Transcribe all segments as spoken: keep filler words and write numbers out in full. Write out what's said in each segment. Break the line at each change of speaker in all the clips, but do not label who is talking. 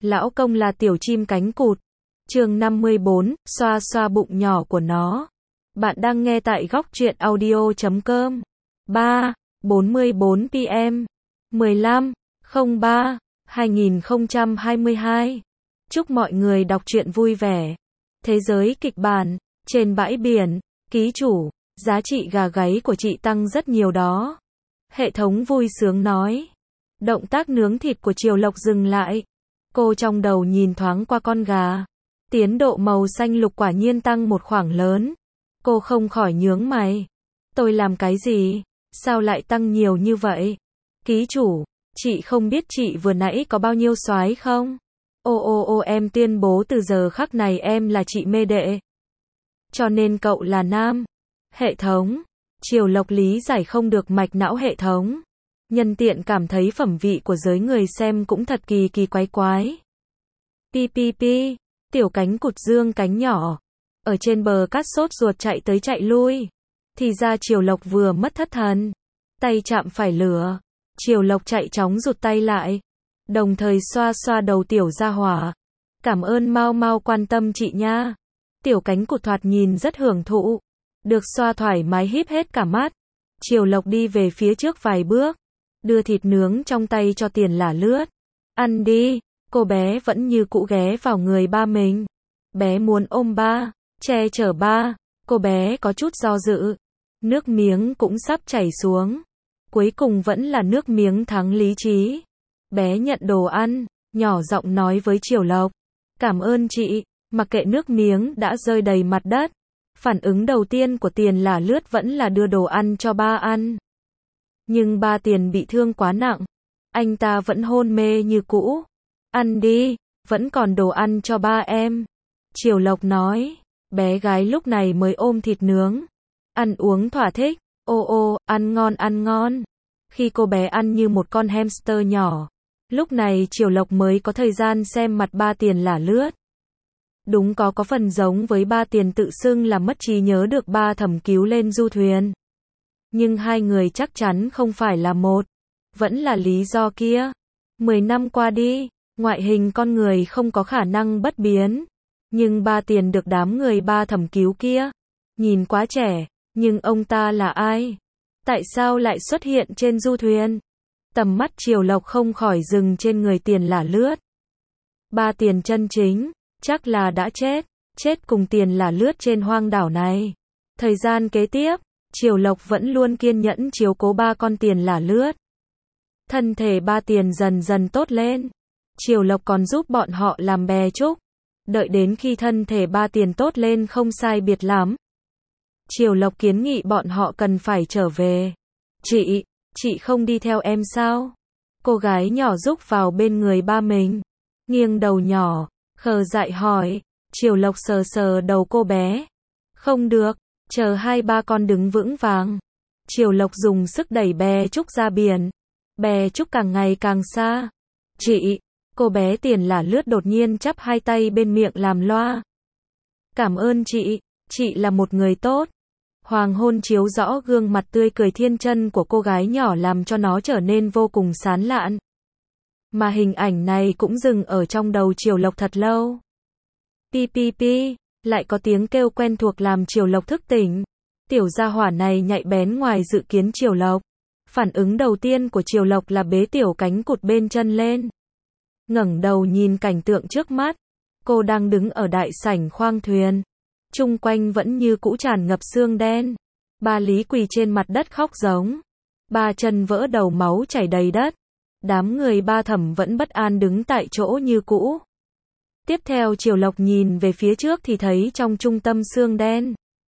Lão công là tiểu chim cánh cụt. Chương năm mươi bốn, xoa xoa bụng nhỏ của nó. Bạn đang nghe tại góc truyện audio chấm com. ba, bốn mươi bốn p m, mười lăm, không ba, hai nghìn không trăm hai mươi hai. Chúc mọi người đọc truyện vui vẻ. Thế giới kịch bản, trên bãi biển, ký chủ, giá trị gà gáy của chị tăng rất nhiều đó. Hệ thống vui sướng nói. Động tác nướng thịt của Triều Lộc dừng lại. Cô trong đầu nhìn thoáng qua con gà. Tiến độ màu xanh lục quả nhiên tăng một khoảng lớn. Cô không khỏi nhướng mày. Tôi làm cái gì? Sao lại tăng nhiều như vậy? Ký chủ, chị không biết chị vừa nãy có bao nhiêu soái không? Ô ô ô em tuyên bố từ giờ khắc này em là chị mê đệ. Cho nên cậu là nam. Hệ thống. Triều Lộc lý giải không được mạch não hệ thống. Nhân tiện cảm thấy phẩm vị của giới người xem cũng thật kỳ kỳ quái quái. Pi pi pi, tiểu cánh cụt dương cánh nhỏ. Ở trên bờ cát sốt ruột chạy tới chạy lui. Thì ra Triều Lộc vừa mất thất thần. Tay chạm phải lửa. Triều Lộc chạy chóng rụt tay lại. Đồng thời xoa xoa đầu tiểu gia hỏa. Cảm ơn mau mau quan tâm chị nha. Tiểu cánh cụt thoạt nhìn rất hưởng thụ. Được xoa thoải mái híp hết cả mắt. Triều Lộc đi về phía trước vài bước. Đưa thịt nướng trong tay cho Tiền Là Lướt. Ăn đi. Cô bé vẫn như cũ ghé vào người ba mình. Bé muốn ôm ba, che chở ba. Cô bé có chút do dự. Nước miếng cũng sắp chảy xuống. Cuối cùng vẫn là nước miếng thắng lý trí. Bé nhận đồ ăn, nhỏ giọng nói với Triều Lộc. Cảm ơn chị, mặc kệ nước miếng đã rơi đầy mặt đất. Phản ứng đầu tiên của Tiền Là Lướt vẫn là đưa đồ ăn cho ba ăn. Nhưng ba Tiền bị thương quá nặng. Anh ta vẫn hôn mê như cũ. Ăn đi, vẫn còn đồ ăn cho ba em. Triều Lộc nói. Bé gái lúc này mới ôm thịt nướng. Ăn uống thỏa thích. Ô ô, ăn ngon ăn ngon. Khi cô bé ăn như một con hamster nhỏ. Lúc này Triều Lộc mới có thời gian xem mặt ba Tiền Là Lướt. Đúng có có phần giống với ba Tiền tự xưng là mất trí nhớ được ba Thẩm cứu lên du thuyền. Nhưng hai người chắc chắn không phải là một. Vẫn là lý do kia. Mười năm qua đi, ngoại hình con người không có khả năng bất biến. Nhưng ba Tiền được đám người ba Thẩm cứu kia. Nhìn quá trẻ, nhưng ông ta là ai? Tại sao lại xuất hiện trên du thuyền? Tầm mắt Triều Lộc không khỏi dừng trên người Tiền Là Lướt. Ba Tiền chân chính, chắc là đã chết. Chết cùng Tiền Là Lướt trên hoang đảo này. Thời gian kế tiếp, Triều Lộc vẫn luôn kiên nhẫn chiếu cố ba con Tiền Là Lướt. Thân thể ba Tiền dần dần tốt lên. Triều Lộc còn giúp bọn họ làm bè trúc. Đợi đến khi thân thể ba Tiền tốt lên không sai biệt lắm. Triều Lộc kiến nghị bọn họ cần phải trở về. Chị, chị không đi theo em sao? Cô gái nhỏ rúc vào bên người ba mình. Nghiêng đầu nhỏ, khờ dại hỏi. Triều Lộc sờ sờ đầu cô bé. Không được, chờ hai ba con đứng vững vàng. Triều Lộc dùng sức đẩy bè trúc ra biển. Bè trúc càng ngày càng xa. Chị, cô bé Tiền Là Lướt đột nhiên chắp hai tay bên miệng làm loa. Cảm ơn chị, chị là một người tốt. Hoàng hôn chiếu rõ gương mặt tươi cười thiên chân của cô gái nhỏ làm cho nó trở nên vô cùng sán lạn. Mà hình ảnh này cũng dừng ở trong đầu Triều Lộc thật lâu. Pi pi pi, lại có tiếng kêu quen thuộc làm Triều Lộc thức tỉnh. Tiểu gia hỏa này nhạy bén ngoài dự kiến Triều Lộc. Phản ứng đầu tiên của Triều Lộc là bế tiểu cánh cụt bên chân lên. Ngẩng đầu nhìn cảnh tượng trước mắt. Cô đang đứng ở đại sảnh khoang thuyền. Chung quanh vẫn như cũ tràn ngập xương đen. Ba Lý quỳ trên mặt đất khóc giống. Ba chân vỡ đầu máu chảy đầy đất. Đám người ba Thẩm vẫn bất an đứng tại chỗ như cũ. Tiếp theo Triều Lộc nhìn về phía trước thì thấy trong trung tâm xương đen.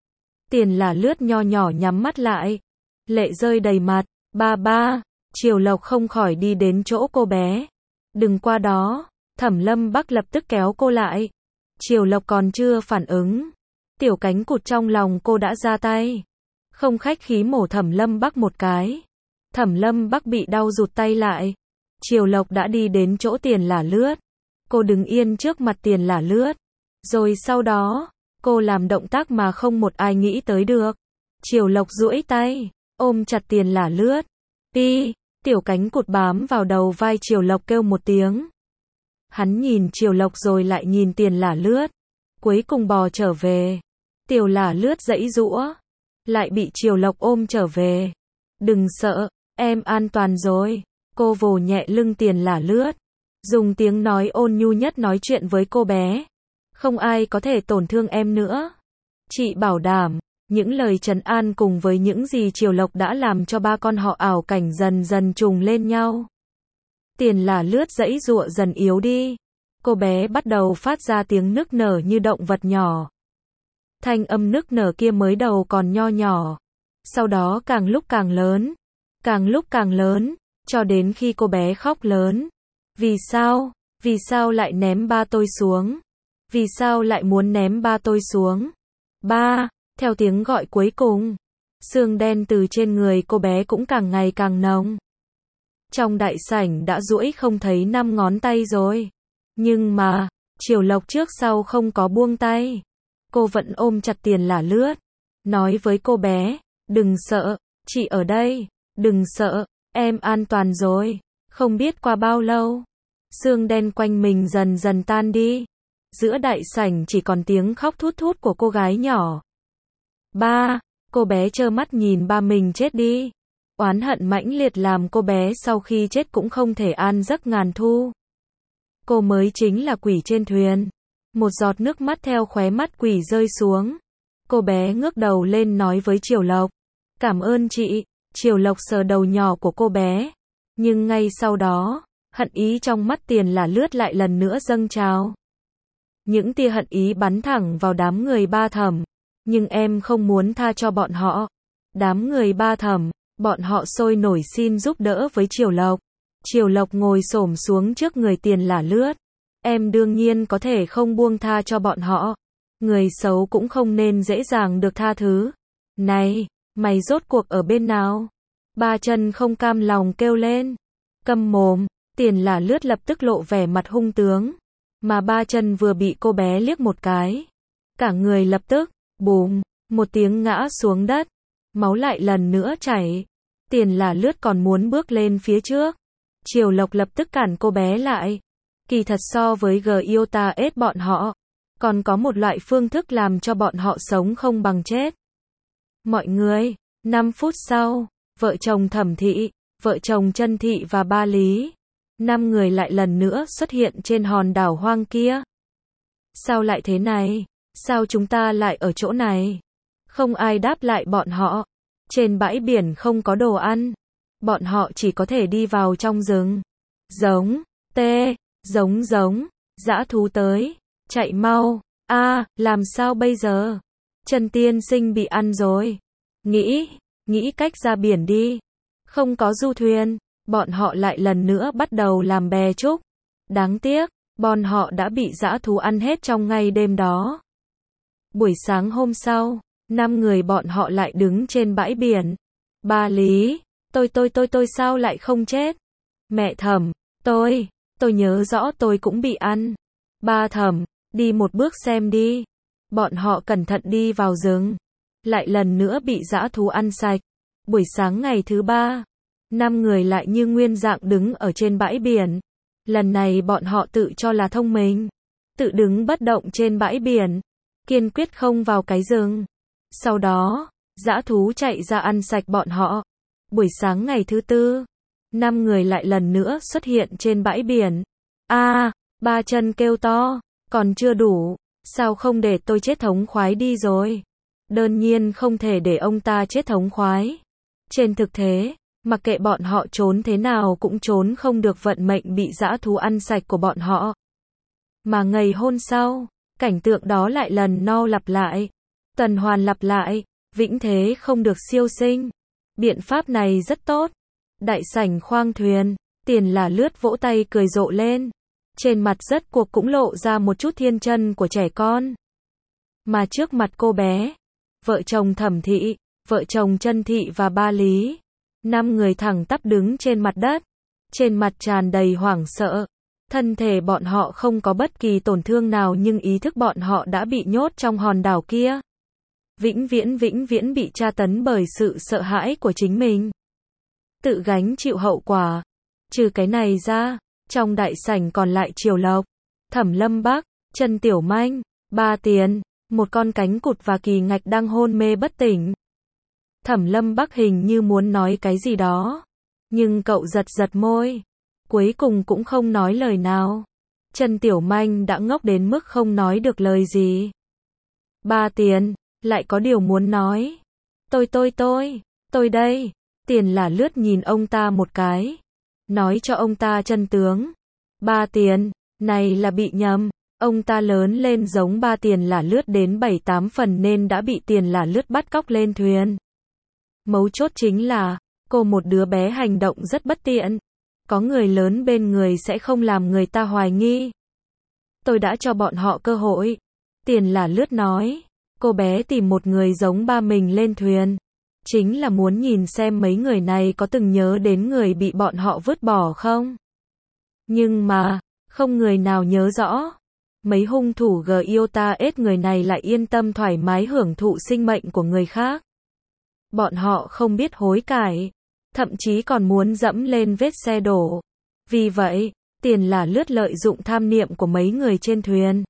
Tiền Là Lướt nho nhỏ nhắm mắt lại. Lệ rơi đầy mặt. Ba ba. Triều Lộc không khỏi đi đến chỗ cô bé. Đừng qua đó. Thẩm Lâm Bắc lập tức kéo cô lại. Triều Lộc còn chưa phản ứng. Tiểu cánh cụt trong lòng cô đã ra tay. Không khách khí mổ Thẩm Lâm Bắc một cái. Thẩm Lâm Bắc bị đau rụt tay lại. Triều Lộc đã đi đến chỗ Tiền Là Lướt. Cô đứng yên trước mặt Tiền Là Lướt. Rồi sau đó, cô làm động tác mà không một ai nghĩ tới được. Triều Lộc duỗi tay, ôm chặt Tiền Là Lướt. Pi, tiểu cánh cụt bám vào đầu vai Triều Lộc kêu một tiếng. Hắn nhìn Triều Lộc rồi lại nhìn Tiền Lả Lướt. Cuối cùng bò trở về. Tiểu Lả Lướt giãy giụa. Lại bị Triều Lộc ôm trở về. Đừng sợ, em an toàn rồi. Cô vồ nhẹ lưng Tiền Lả Lướt. Dùng tiếng nói ôn nhu nhất nói chuyện với cô bé. Không ai có thể tổn thương em nữa. Chị bảo đảm. Những lời trấn an cùng với những gì Triều Lộc đã làm cho ba con họ ảo cảnh dần dần trùng lên nhau. Tiền Lả Lướt giãy giụa dần yếu đi. Cô bé bắt đầu phát ra tiếng nức nở như động vật nhỏ. Thanh âm nức nở kia mới đầu còn nho nhỏ. Sau đó càng lúc càng lớn. Càng lúc càng lớn. Cho đến khi cô bé khóc lớn. Vì sao? Vì sao lại ném ba tôi xuống? Vì sao lại muốn ném ba tôi xuống? Ba, theo tiếng gọi cuối cùng. Xương đen từ trên người cô bé cũng càng ngày càng nồng. Trong đại sảnh đã duỗi không thấy năm ngón tay rồi. Nhưng mà, Triều Lộc trước sau không có buông tay. Cô vẫn ôm chặt Tiền Lả Lướt. Nói với cô bé, đừng sợ, chị ở đây, đừng sợ, em an toàn rồi. Không biết qua bao lâu, xương đen quanh mình dần dần tan đi. Giữa đại sảnh chỉ còn tiếng khóc thút thút của cô gái nhỏ. Ba, cô bé trơ mắt nhìn ba mình chết đi. Oán hận mãnh liệt làm cô bé sau khi chết cũng không thể an giấc ngàn thu. Cô mới chính là quỷ trên thuyền. Một giọt nước mắt theo khóe mắt quỷ rơi xuống. Cô bé ngước đầu lên nói với Triều Lộc. Cảm ơn chị. Triều Lộc sờ đầu nhỏ của cô bé. Nhưng ngay sau đó, hận ý trong mắt Tiền Lả Lướt lại lần nữa dâng trào. Những tia hận ý bắn thẳng vào đám người Ba Thẩm. Nhưng em không muốn tha cho bọn họ. Đám người Ba Thẩm, bọn họ sôi nổi xin giúp đỡ với Triều Lộc. Triều Lộc ngồi xổm xuống trước người Tiền Lả Lướt. Em đương nhiên có thể không buông tha cho bọn họ. Người xấu cũng không nên dễ dàng được tha thứ. Này, mày rốt cuộc ở bên nào? Ba Chân không cam lòng kêu lên. Câm mồm, Tiền Lả Lướt lập tức lộ vẻ mặt hung tướng. Mà Ba Chân vừa bị cô bé liếc một cái. Cả người lập tức, bùm, một tiếng ngã xuống đất. Máu lại lần nữa chảy. Tiền Lả Lướt còn muốn bước lên phía trước. Triều Lộc lập tức cản cô bé lại. Kỳ thật so với Giota ết bọn họ, còn có một loại phương thức làm cho bọn họ sống không bằng chết. Mọi người, năm phút sau, vợ chồng Thẩm Thị, vợ chồng Chân Thị và Ba Lý, năm người lại lần nữa xuất hiện trên hòn đảo hoang kia. Sao lại thế này? Sao chúng ta lại ở chỗ này? Không ai đáp lại bọn họ. Trên bãi biển không có đồ ăn. Bọn họ chỉ có thể đi vào trong rừng. Giống, tê, giống giống, dã thú tới, chạy mau, a, làm sao bây giờ? Trần Tiên Sinh bị ăn rồi. Nghĩ, nghĩ cách ra biển đi. Không có du thuyền, bọn họ lại lần nữa bắt đầu làm bè trúc. Đáng tiếc, bọn họ đã bị dã thú ăn hết trong ngày đêm đó. Buổi sáng hôm sau, năm người bọn họ lại đứng trên bãi biển. Ba Lý, tôi tôi tôi tôi sao lại không chết? Mẹ Thẩm, tôi, tôi nhớ rõ tôi cũng bị ăn. Ba Thẩm, đi một bước xem đi. Bọn họ cẩn thận đi vào rừng. Lại lần nữa bị dã thú ăn sạch. Buổi sáng ngày thứ ba, năm người lại như nguyên dạng đứng ở trên bãi biển. Lần này bọn họ tự cho là thông minh. Tự đứng bất động trên bãi biển. Kiên quyết không vào cái rừng. Sau đó, dã thú chạy ra ăn sạch bọn họ. Buổi sáng ngày thứ tư, năm người lại lần nữa xuất hiện trên bãi biển. A, Ba Chân kêu to, còn chưa đủ, sao không để tôi chết thống khoái đi rồi? Đương nhiên không thể để ông ta chết thống khoái. Trên thực tế, mặc kệ bọn họ trốn thế nào cũng trốn không được vận mệnh bị dã thú ăn sạch của bọn họ. Mà ngày hôm sau, cảnh tượng đó lại lần no lặp lại. Tuần hoàn lặp lại, vĩnh thế không được siêu sinh. Biện pháp này rất tốt. Đại sảnh khoang thuyền, Tiền Lả Lướt vỗ tay cười rộ lên. Trên mặt rất cuộc cũng lộ ra một chút thiên chân của trẻ con. Mà trước mặt cô bé, vợ chồng Thẩm Thị, vợ chồng Chân Thị và Ba Lý, năm người thẳng tắp đứng trên mặt đất. Trên mặt tràn đầy hoảng sợ. Thân thể bọn họ không có bất kỳ tổn thương nào nhưng ý thức bọn họ đã bị nhốt trong hòn đảo kia. Vĩnh viễn vĩnh viễn bị tra tấn bởi sự sợ hãi của chính mình. Tự gánh chịu hậu quả. Trừ cái này ra, Trong đại sảnh còn lại Triều Lộc, Thẩm Lâm Bắc, Trần Tiểu Manh, Ba Tiền, một con cánh cụt và Kỳ Ngạch đang hôn mê bất tỉnh. Thẩm Lâm Bắc hình như muốn nói cái gì đó, nhưng cậu giật giật môi, cuối cùng cũng không nói lời nào. Trần Tiểu Manh đã ngốc đến mức không nói được lời gì. Ba Tiền, lại có điều muốn nói. Tôi tôi tôi, tôi đây. Tiền là lướt nhìn ông ta một cái, nói cho ông ta chân tướng. Ba Tiền, này là bị nhầm. Ông ta lớn lên giống Ba Tiền là lướt đến bảy tám phần nên đã bị Tiền là lướt bắt cóc lên thuyền. Mấu chốt chính là, cô một đứa bé hành động rất bất tiện. Có người lớn bên người sẽ không làm người ta hoài nghi. Tôi đã cho bọn họ cơ hội. Tiền là lướt nói, cô bé tìm một người giống ba mình lên thuyền, chính là muốn nhìn xem mấy người này có từng nhớ đến người bị bọn họ vứt bỏ không. Nhưng mà, không người nào nhớ rõ. Mấy hung thủ gờ yêu ta ết người này lại yên tâm thoải mái hưởng thụ sinh mệnh của người khác. Bọn họ không biết hối cải, thậm chí còn muốn dẫm lên vết xe đổ. Vì vậy, Tiền là lướt lợi dụng tham niệm của mấy người trên thuyền,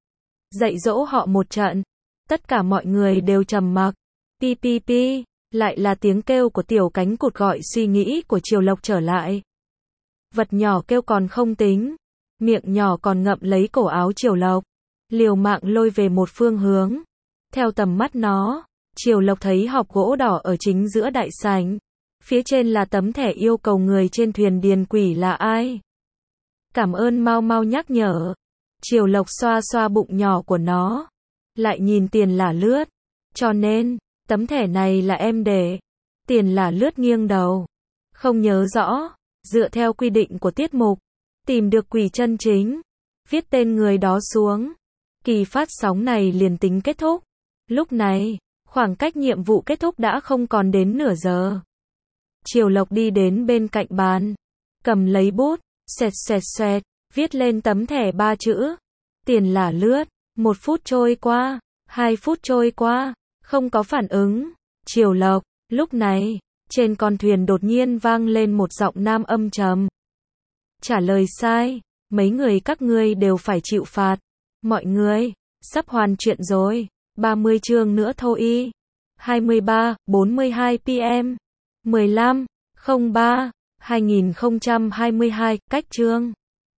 dạy dỗ họ một trận. Tất cả mọi người đều trầm mặc. Pi pi pi, lại là tiếng kêu của tiểu cánh cụt gọi suy nghĩ của Triều Lộc trở lại. Vật nhỏ kêu còn không tính, miệng nhỏ còn ngậm lấy cổ áo Triều Lộc, liều mạng lôi về một phương hướng. Theo tầm mắt nó, Triều Lộc thấy hộp gỗ đỏ ở chính giữa đại sảnh. Phía trên là tấm thẻ yêu cầu người trên thuyền điền quỷ là ai. Cảm ơn mau mau nhắc nhở. Triều Lộc xoa xoa bụng nhỏ của nó, lại nhìn Tiền là lướt. Cho nên, tấm thẻ này là em để. Tiền là lướt nghiêng đầu, không nhớ rõ. Dựa theo quy định của tiết mục, tìm được quỷ chân chính, viết tên người đó xuống, kỳ phát sóng này liền tính kết thúc. Lúc này, khoảng cách nhiệm vụ kết thúc đã không còn đến nửa giờ. Triều Lộc đi đến bên cạnh bàn, cầm lấy bút, xoẹt xoẹt xoẹt, viết lên tấm thẻ ba chữ. Tiền là lướt. Một phút trôi qua, hai phút trôi qua, không có phản ứng. Triều Lộc, lúc này, trên con thuyền đột nhiên vang lên một giọng nam âm trầm. Trả lời sai, mấy người các ngươi đều phải chịu phạt. Mọi người, sắp hoàn chuyện rồi, ba mươi chương nữa thôi y. hai mươi ba, bốn mươi hai p m mười lăm, không ba, hai nghìn không trăm hai mươi hai, cách chương.